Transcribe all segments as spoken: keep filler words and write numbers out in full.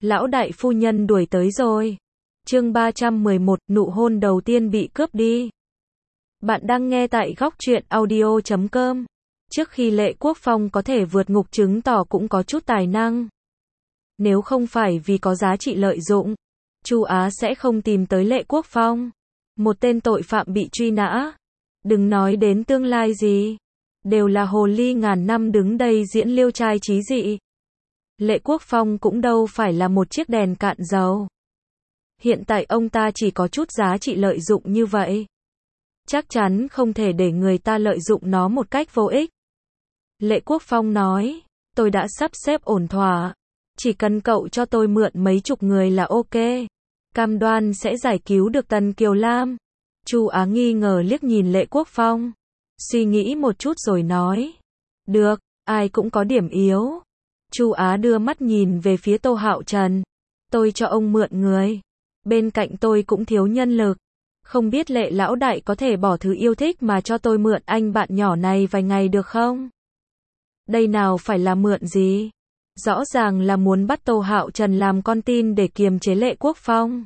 Lão đại phu nhân đuổi tới rồi. Chương ba trăm mười một, nụ hôn đầu tiên bị cướp đi. Bạn đang nghe tại góc truyện audio chấm com. Trước khi Lệ Quốc Phong có thể vượt ngục chứng tỏ cũng có chút tài năng. Nếu không phải vì có giá trị lợi dụng, Chu Á sẽ không tìm tới Lệ Quốc Phong. Một tên tội phạm bị truy nã. Đừng nói đến tương lai gì. Đều là hồ ly ngàn năm đứng đây diễn liêu trai trí dị. Lệ Quốc Phong cũng đâu phải là một chiếc đèn cạn dầu. Hiện tại ông ta chỉ có chút giá trị lợi dụng như vậy. Chắc chắn không thể để người ta lợi dụng nó một cách vô ích. Lệ Quốc Phong nói, tôi đã sắp xếp ổn thỏa. Chỉ cần cậu cho tôi mượn mấy chục người là ok. Cam đoan sẽ giải cứu được Tần Kiều Lam. Chu Á nghi ngờ liếc nhìn Lệ Quốc Phong. Suy nghĩ một chút rồi nói. Được, ai cũng có điểm yếu. Chu Á đưa mắt nhìn về phía Tô Hạo Trần. Tôi cho ông mượn người. Bên cạnh tôi cũng thiếu nhân lực. Không biết Lệ lão đại có thể bỏ thứ yêu thích mà cho tôi mượn anh bạn nhỏ này vài ngày được không? Đây nào phải là mượn gì? Rõ ràng là muốn bắt Tô Hạo Trần làm con tin để kiềm chế Lệ Quốc Phong.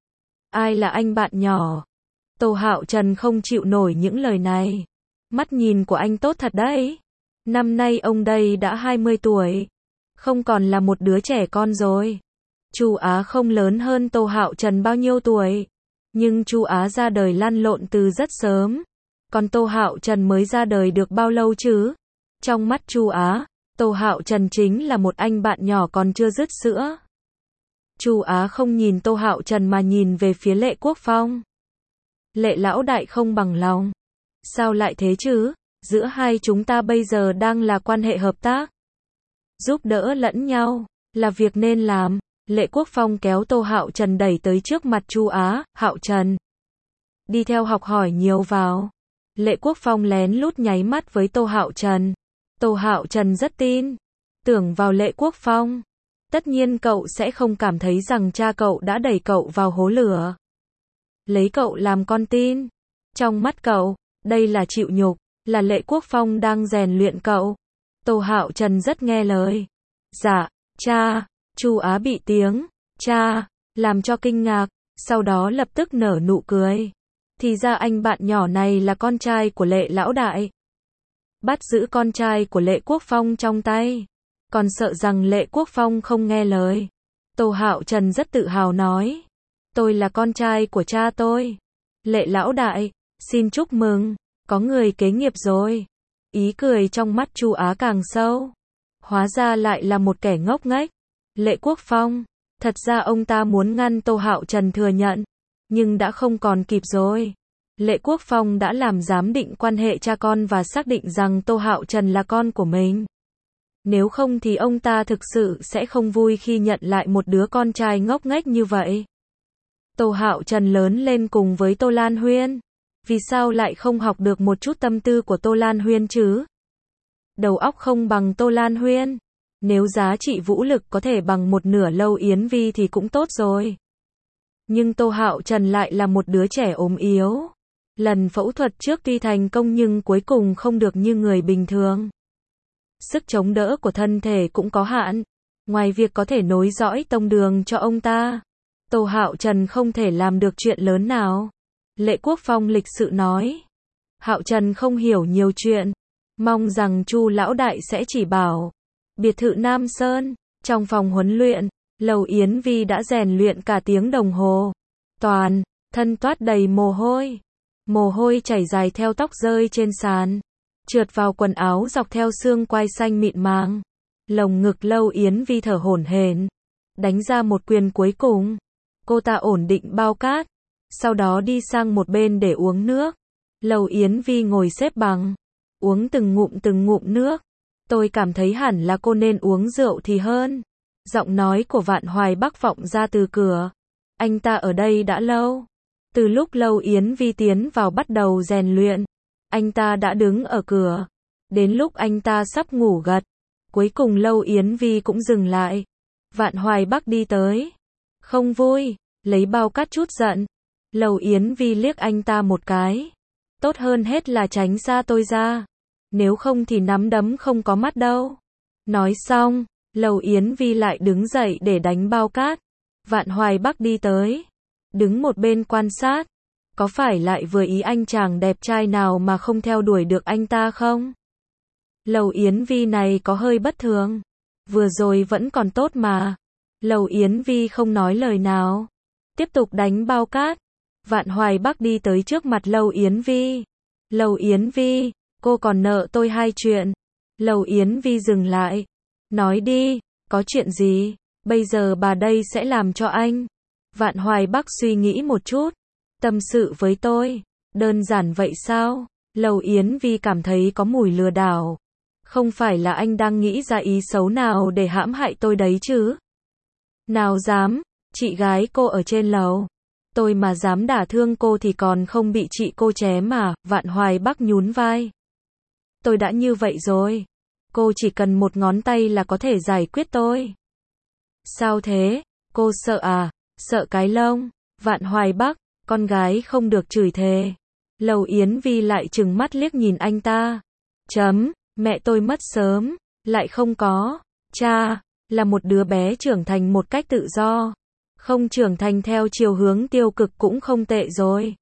Ai là anh bạn nhỏ? Tô Hạo Trần không chịu nổi những lời này. Mắt nhìn của anh tốt thật đấy. Năm nay ông đây đã hai mươi tuổi. Không còn là một đứa trẻ con rồi. Chu Á không lớn hơn Tô Hạo Trần bao nhiêu tuổi. Nhưng Chu Á ra đời lăn lộn từ rất sớm. Còn Tô Hạo Trần mới ra đời được bao lâu chứ? Trong mắt Chu Á, Tô Hạo Trần chính là một anh bạn nhỏ còn chưa dứt sữa. Chu Á không nhìn Tô Hạo Trần mà nhìn về phía Lệ Quốc Phong. Lệ lão đại không bằng lòng. Sao lại thế chứ? Giữa hai chúng ta bây giờ đang là quan hệ hợp tác. Giúp đỡ lẫn nhau, là việc nên làm. Lệ Quốc Phong kéo Tô Hạo Trần đẩy tới trước mặt Chu Á. Hạo Trần, đi theo học hỏi nhiều vào. Lệ Quốc Phong lén lút nháy mắt với Tô Hạo Trần. Tô Hạo Trần rất tin tưởng vào Lệ Quốc Phong. Tất nhiên cậu sẽ không cảm thấy rằng cha cậu đã đẩy cậu vào hố lửa. Lấy cậu làm con tin. Trong mắt cậu, đây là chịu nhục, là Lệ Quốc Phong đang rèn luyện cậu. Tô Hạo Trần rất nghe lời. Dạ, cha. Chu Á bị tiếng cha làm cho kinh ngạc, sau đó lập tức nở nụ cười. Thì ra anh bạn nhỏ này là con trai của Lệ lão đại. Bắt giữ con trai của Lệ Quốc Phong trong tay, còn sợ rằng Lệ Quốc Phong không nghe lời. Tô Hạo Trần rất tự hào nói, tôi là con trai của cha tôi. Lệ lão đại, xin chúc mừng, có người kế nghiệp rồi. Ý cười trong mắt Chu Á càng sâu. Hóa ra lại là một kẻ ngốc nghếch. Lệ Quốc Phong, thật ra ông ta muốn ngăn Tô Hạo Trần thừa nhận, nhưng đã không còn kịp rồi. Lệ Quốc Phong đã làm giám định quan hệ cha con và xác định rằng Tô Hạo Trần là con của mình. Nếu không thì ông ta thực sự sẽ không vui khi nhận lại một đứa con trai ngốc nghếch như vậy. Tô Hạo Trần lớn lên cùng với Tô Lan Huyên. Vì sao lại không học được một chút tâm tư của Tô Lan Huyên chứ? Đầu óc không bằng Tô Lan Huyên. Nếu giá trị vũ lực có thể bằng một nửa Lâu Yến Vi thì cũng tốt rồi. Nhưng Tô Hạo Trần lại là một đứa trẻ ốm yếu. Lần phẫu thuật trước tuy thành công nhưng cuối cùng không được như người bình thường. Sức chống đỡ của thân thể cũng có hạn. Ngoài việc có thể nối dõi tông đường cho ông ta, Tô Hạo Trần không thể làm được chuyện lớn nào. Lệ Quốc Phong lịch sự nói. Hạo Trần không hiểu nhiều chuyện. Mong rằng Chu lão đại sẽ chỉ bảo. Biệt thự Nam Sơn, trong phòng huấn luyện, Lầu Yến Vi đã rèn luyện cả tiếng đồng hồ. Toàn thân toát đầy mồ hôi. Mồ hôi chảy dài theo tóc rơi trên sàn, trượt vào quần áo dọc theo xương quai xanh mịn màng. Lồng ngực Lâu Yến Vi thở hổn hển, đánh ra một quyền cuối cùng. Cô ta ổn định bao cát, sau đó đi sang một bên để uống nước. Lầu Yến Vi ngồi xếp bằng, uống từng ngụm từng ngụm nước. Tôi cảm thấy hẳn là cô nên uống rượu thì hơn. Giọng nói của Vạn Hoài Bắc vọng ra từ cửa. Anh ta ở đây đã lâu. Từ lúc Lâu Yến Vi tiến vào bắt đầu rèn luyện, anh ta đã đứng ở cửa. Đến lúc anh ta sắp ngủ gật, cuối cùng Lâu Yến Vi cũng dừng lại. Vạn Hoài Bắc đi tới. Không vui, lấy bao cát chút giận. Lâu Yến Vi liếc anh ta một cái. Tốt hơn hết là tránh xa tôi ra. Nếu không thì nắm đấm không có mắt đâu. Nói xong, Lầu Yến Vi lại đứng dậy để đánh bao cát. Vạn Hoài Bắc đi tới, đứng một bên quan sát. Có phải lại vừa ý anh chàng đẹp trai nào mà không theo đuổi được anh ta không? Lầu Yến Vi này có hơi bất thường. Vừa rồi vẫn còn tốt mà. Lầu Yến Vi không nói lời nào. Tiếp tục đánh bao cát. Vạn Hoài Bắc đi tới trước mặt Lầu Yến Vi. Lầu Yến Vi, cô còn nợ tôi hai chuyện. Lầu Yến Vi dừng lại. Nói đi, có chuyện gì? Bây giờ bà đây sẽ làm cho anh. Vạn Hoài Bắc suy nghĩ một chút. Tâm sự với tôi. Đơn giản vậy sao? Lầu Yến Vi cảm thấy có mùi lừa đảo. Không phải là anh đang nghĩ ra ý xấu nào để hãm hại tôi đấy chứ? Nào dám, chị gái cô ở trên lầu. Tôi mà dám đả thương cô thì còn không bị chị cô chém mà. Vạn Hoài Bắc nhún vai. Tôi đã như vậy rồi. Cô chỉ cần một ngón tay là có thể giải quyết tôi. Sao thế? Cô sợ à? Sợ cái lông? Vạn Hoài Bắc, con gái không được chửi thề. Lầu Yến Vi lại trừng mắt liếc nhìn anh ta. Chấm, mẹ tôi mất sớm, lại không có. Cha, là một đứa bé trưởng thành một cách tự do. Không trưởng thành theo chiều hướng tiêu cực cũng không tệ rồi.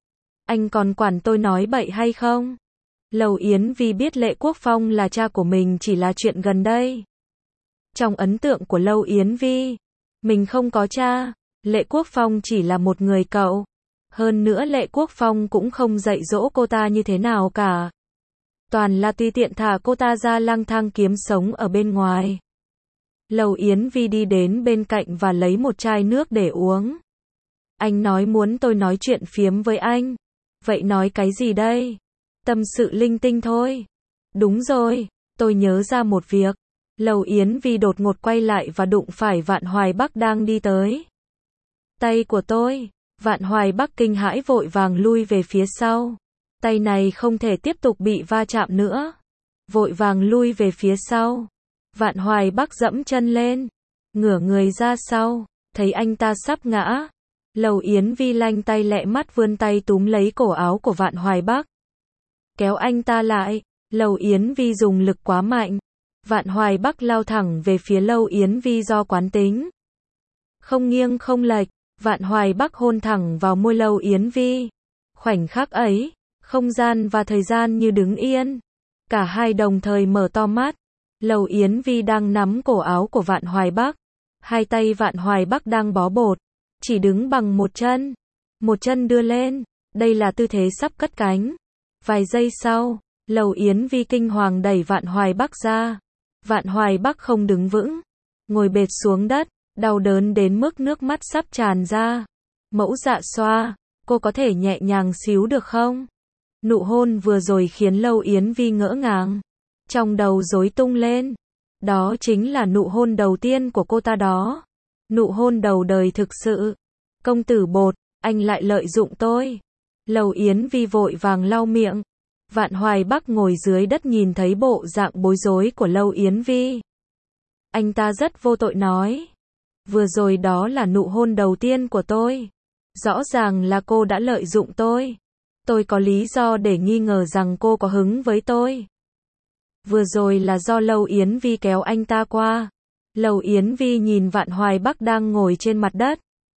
Anh còn quản tôi nói bậy hay không? Lầu Yến Vi biết Lệ Quốc Phong là cha của mình chỉ là chuyện gần đây. Trong ấn tượng của Lầu Yến Vi, mình không có cha, Lệ Quốc Phong chỉ là một người cậu. Hơn nữa Lệ Quốc Phong cũng không dạy dỗ cô ta như thế nào cả. Toàn là tùy tiện thả cô ta ra lang thang kiếm sống ở bên ngoài. Lầu Yến Vi đi đến bên cạnh và lấy một chai nước để uống. Anh nói muốn tôi nói chuyện phiếm với anh. Vậy nói cái gì đây? Tâm sự linh tinh thôi. Đúng rồi, tôi nhớ ra một việc. Lầu Yến Vi đột ngột quay lại và đụng phải Vạn Hoài Bắc đang đi tới. Tay của tôi. Vạn Hoài Bắc kinh hãi vội vàng lui về phía sau. Tay này không thể tiếp tục bị va chạm nữa. Vội vàng lui về phía sau. Vạn Hoài Bắc dẫm chân lên. Ngửa người ra sau. Thấy anh ta sắp ngã. Lầu Yến Vi lanh tay lẹ mắt vươn tay túm lấy cổ áo của Vạn Hoài Bắc. Kéo anh ta lại. Lầu Yến Vi dùng lực quá mạnh. Vạn Hoài Bắc lao thẳng về phía Lầu Yến Vi do quán tính. Không nghiêng không lệch. Vạn Hoài Bắc hôn thẳng vào môi Lầu Yến Vi. Khoảnh khắc ấy, không gian và thời gian như đứng yên. Cả hai đồng thời mở to mắt. Lầu Yến Vi đang nắm cổ áo của Vạn Hoài Bắc. Hai tay Vạn Hoài Bắc đang bó bột. Chỉ đứng bằng một chân. Một chân đưa lên. Đây là tư thế sắp cất cánh. Vài giây sau, Lầu Yến Vi kinh hoàng đẩy Vạn Hoài Bắc ra. Vạn Hoài Bắc không đứng vững. Ngồi bệt xuống đất. Đau đớn đến mức nước mắt sắp tràn ra. Mẫu Dạ Xoa, cô có thể nhẹ nhàng xíu được không? Nụ hôn vừa rồi khiến Lầu Yến Vi ngỡ ngàng. Trong đầu rối tung lên. Đó chính là nụ hôn đầu tiên của cô ta đó. Nụ hôn đầu đời thực sự. Công tử bột, anh lại lợi dụng tôi. Lầu Yến Vi vội vàng lau miệng. Vạn Hoài Bắc ngồi dưới đất nhìn thấy bộ dạng bối rối của Lầu Yến Vi. Anh ta rất vô tội nói. Vừa rồi đó là nụ hôn đầu tiên của tôi. Rõ ràng là cô đã lợi dụng tôi. Tôi có lý do để nghi ngờ rằng cô có hứng với tôi. Vừa rồi là do Lầu Yến Vi kéo anh ta qua. Lầu Yến Vi nhìn Vạn Hoài Bắc đang ngồi trên mặt đất.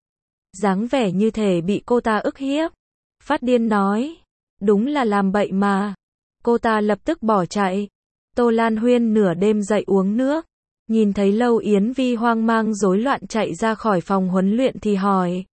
Dáng vẻ như thể bị cô ta ức hiếp. Phát điên nói. Đúng là làm bậy mà. Cô ta lập tức bỏ chạy. Tô Lan Huyên nửa đêm dậy uống nước. Nhìn thấy Lầu Yến Vi hoang mang rối loạn chạy ra khỏi phòng huấn luyện thì hỏi.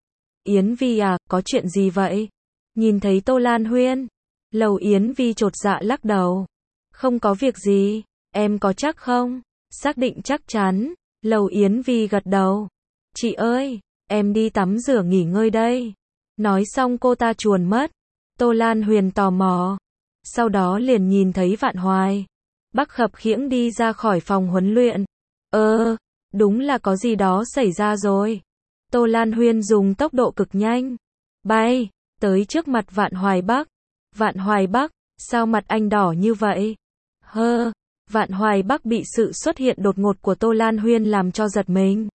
Yến Vi à, có chuyện gì vậy? Nhìn thấy Tô Lan Huyên. Lầu Yến Vi chột dạ lắc đầu. Không có việc gì, em có chắc không? Xác định chắc chắn. Lầu Yến Vi gật đầu. Chị ơi, em đi tắm rửa nghỉ ngơi đây. Nói xong cô ta chuồn mất. Tô Lan Huyền tò mò. Sau đó liền nhìn thấy Vạn Hoài Bắc khập khiễng đi ra khỏi phòng huấn luyện. Ơ, đúng là có gì đó xảy ra rồi. Tô Lan Huyên dùng tốc độ cực nhanh. Bay, tới trước mặt Vạn Hoài Bắc. Vạn Hoài Bắc, sao mặt anh đỏ như vậy? Hơ, Vạn Hoài Bắc bị sự xuất hiện đột ngột của Tô Lan Huyên làm cho giật mình.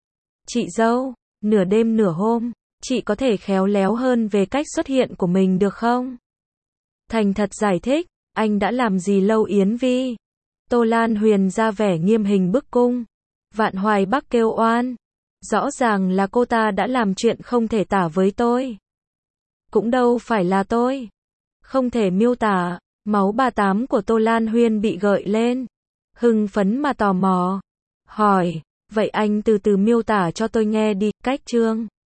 Chị dâu, nửa đêm nửa hôm, chị có thể khéo léo hơn về cách xuất hiện của mình được không? Thành thật giải thích, anh đã làm gì Lầu Yến Vi? Tô Lan Huyền ra vẻ nghiêm hình bức cung. Vạn Hoài Bắc kêu oan. Rõ ràng là cô ta đã làm chuyện không thể tả với tôi. Cũng đâu phải là tôi. Không thể miêu tả. Máu bà tám của Tô Lan Huyền bị gợi lên. Hưng phấn mà tò mò. Hỏi, vậy anh từ từ miêu tả cho tôi nghe đi, cách chương.